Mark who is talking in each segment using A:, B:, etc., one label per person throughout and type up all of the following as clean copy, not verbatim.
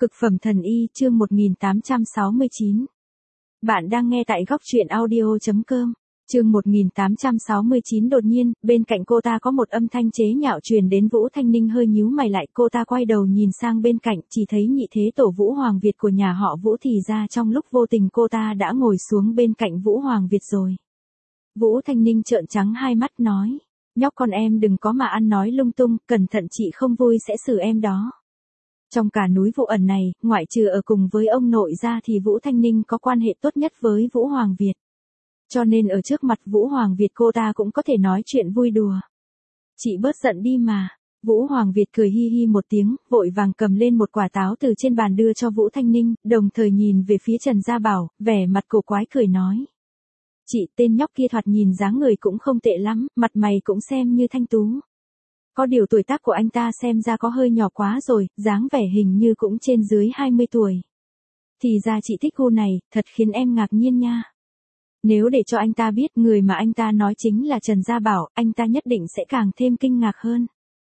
A: Cực phẩm thần y chương 1869. Bạn đang nghe tại góc truyện audio.com. Chương 1869 đột nhiên, bên cạnh cô ta có một âm thanh chế nhạo truyền đến. Vũ Thanh Ninh hơi nhíu mày lại, cô ta quay đầu nhìn sang bên cạnh, chỉ thấy nhị thế tổ Vũ Hoàng Việt của nhà họ Vũ thì ra trong lúc vô tình cô ta đã ngồi xuống bên cạnh Vũ Hoàng Việt rồi. Vũ Thanh Ninh trợn trắng hai mắt nói, nhóc con em đừng có mà ăn nói lung tung, cẩn thận chị không vui sẽ xử em đó. Trong cả núi Vụ Ẩn này, ngoại trừ ở cùng với ông nội ra thì Vũ Thanh Ninh có quan hệ tốt nhất với Vũ Hoàng Việt. Cho nên ở trước mặt Vũ Hoàng Việt cô ta cũng có thể nói chuyện vui đùa. Chị bớt giận đi mà. Vũ Hoàng Việt cười hi hi một tiếng, vội vàng cầm lên một quả táo từ trên bàn đưa cho Vũ Thanh Ninh, đồng thời nhìn về phía Trần Gia Bảo, vẻ mặt cổ quái cười nói. Chị, tên nhóc kia thoạt nhìn dáng người cũng không tệ lắm, mặt mày cũng xem như thanh tú. Có điều tuổi tác của anh ta xem ra có hơi nhỏ quá rồi, dáng vẻ hình như cũng trên dưới 20 tuổi. Thì ra chị thích gu này, thật khiến em ngạc nhiên nha. Nếu để cho anh ta biết người mà anh ta nói chính là Trần Gia Bảo, anh ta nhất định sẽ càng thêm kinh ngạc hơn.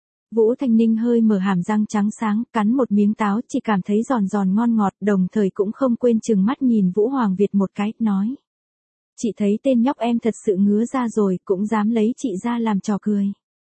A: Vũ Thanh Ninh hơi mở hàm răng trắng sáng, cắn một miếng táo, chỉ cảm thấy giòn giòn ngon ngọt, đồng thời cũng không quên trừng mắt nhìn Vũ Hoàng Việt một cái, nói. Chị thấy tên nhóc em thật sự ngứa ra rồi, cũng dám lấy chị ra làm trò cười.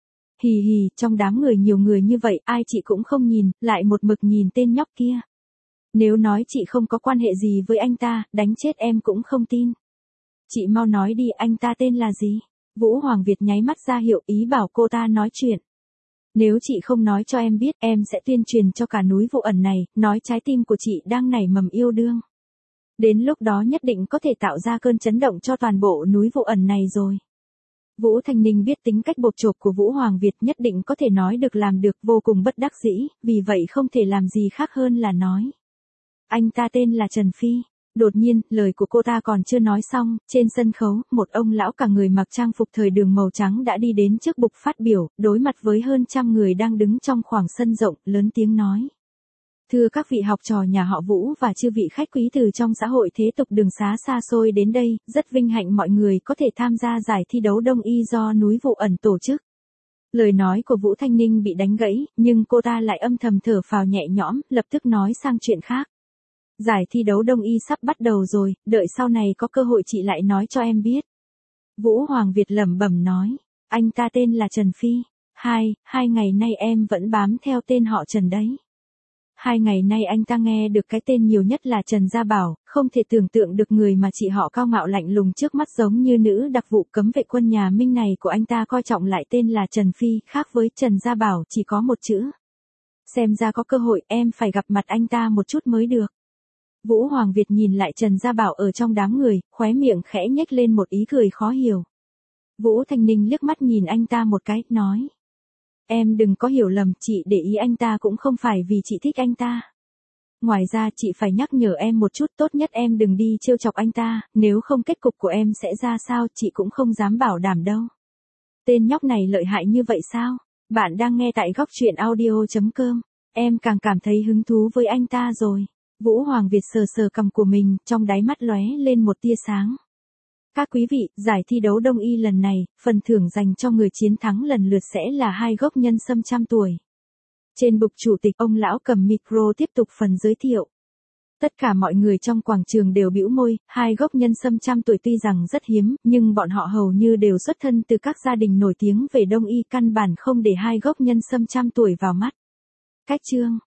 A: Hì hì, trong đám người nhiều người như vậy, ai chị cũng không nhìn, lại một mực nhìn tên nhóc kia. Nếu nói chị không có quan hệ gì với anh ta, đánh chết em cũng không tin. Chị mau nói đi, anh ta tên là gì? Vũ Hoàng Việt nháy mắt ra hiệu ý bảo cô ta nói chuyện. Nếu chị không nói cho em biết, em sẽ tuyên truyền cho cả núi Vụ Ẩn này, nói trái tim của chị đang nảy mầm yêu đương. Đến lúc đó nhất định có thể tạo ra cơn chấn động cho toàn bộ núi Vụ Ẩn này rồi. Vũ Thanh Ninh biết tính cách bộp chộp của Vũ Hoàng Việt nhất định có thể nói được làm được, vô cùng bất đắc dĩ, vì vậy không thể làm gì khác hơn là nói. Anh ta tên là Trần Phi. Đột nhiên, lời của cô ta còn chưa nói xong, trên sân khấu, một ông lão cả người mặc trang phục thời đường màu trắng đã đi đến trước bục phát biểu, đối mặt với hơn trăm người đang đứng trong khoảng sân rộng, lớn tiếng nói. Thưa các vị học trò nhà họ Vũ và chư vị khách quý từ trong xã hội thế tục đường xá xa xôi đến đây, rất vinh hạnh mọi người có thể tham gia giải thi đấu Đông y do núi Vụ Ẩn tổ chức. Lời nói của Vũ Thanh Ninh bị đánh gãy, nhưng cô ta lại âm thầm thở phào nhẹ nhõm, lập tức nói sang chuyện khác. Giải thi đấu Đông y sắp bắt đầu rồi, đợi sau này có cơ hội chị lại nói cho em biết. Vũ Hoàng Việt lẩm bẩm nói, anh ta tên là Trần Phi. Hai ngày nay em vẫn bám theo tên họ Trần đấy. 2 ngày nay anh ta nghe được cái tên nhiều nhất là Trần Gia Bảo, không thể tưởng tượng được người mà chị họ cao ngạo lạnh lùng trước mắt giống như nữ đặc vụ cấm vệ quân nhà Minh này của anh ta coi trọng lại tên là Trần Phi, khác với Trần Gia Bảo chỉ có một chữ. Xem ra có cơ hội em phải gặp mặt anh ta một chút mới được. Vũ Hoàng Việt nhìn lại Trần Gia Bảo ở trong đám người, khóe miệng khẽ nhếch lên một ý cười khó hiểu. Vũ Thanh Ninh liếc mắt nhìn anh ta một cái, nói. Em đừng có hiểu lầm, chị để ý anh ta cũng không phải vì chị thích anh ta. Ngoài ra chị phải nhắc nhở em một chút, tốt nhất em đừng đi trêu chọc anh ta, nếu không kết cục của em sẽ ra sao chị cũng không dám bảo đảm đâu. Tên nhóc này lợi hại như vậy sao? Bạn đang nghe tại góc truyện audio.com. Em càng cảm thấy hứng thú với anh ta rồi. Vũ Hoàng Việt sờ sờ cằm của mình, trong đáy mắt lóe lên một tia sáng. Các quý vị, giải thi đấu Đông y lần này, phần thưởng dành cho người chiến thắng lần lượt sẽ là 2 gốc nhân sâm 100 tuổi. Trên bục chủ tịch, ông lão cầm micro tiếp tục phần giới thiệu. Tất cả mọi người trong quảng trường đều bĩu môi, 2 gốc nhân sâm 100 tuổi tuy rằng rất hiếm, nhưng bọn họ hầu như đều xuất thân từ các gia đình nổi tiếng về Đông y, căn bản không để 2 gốc nhân sâm 100 tuổi vào mắt. Cách chương.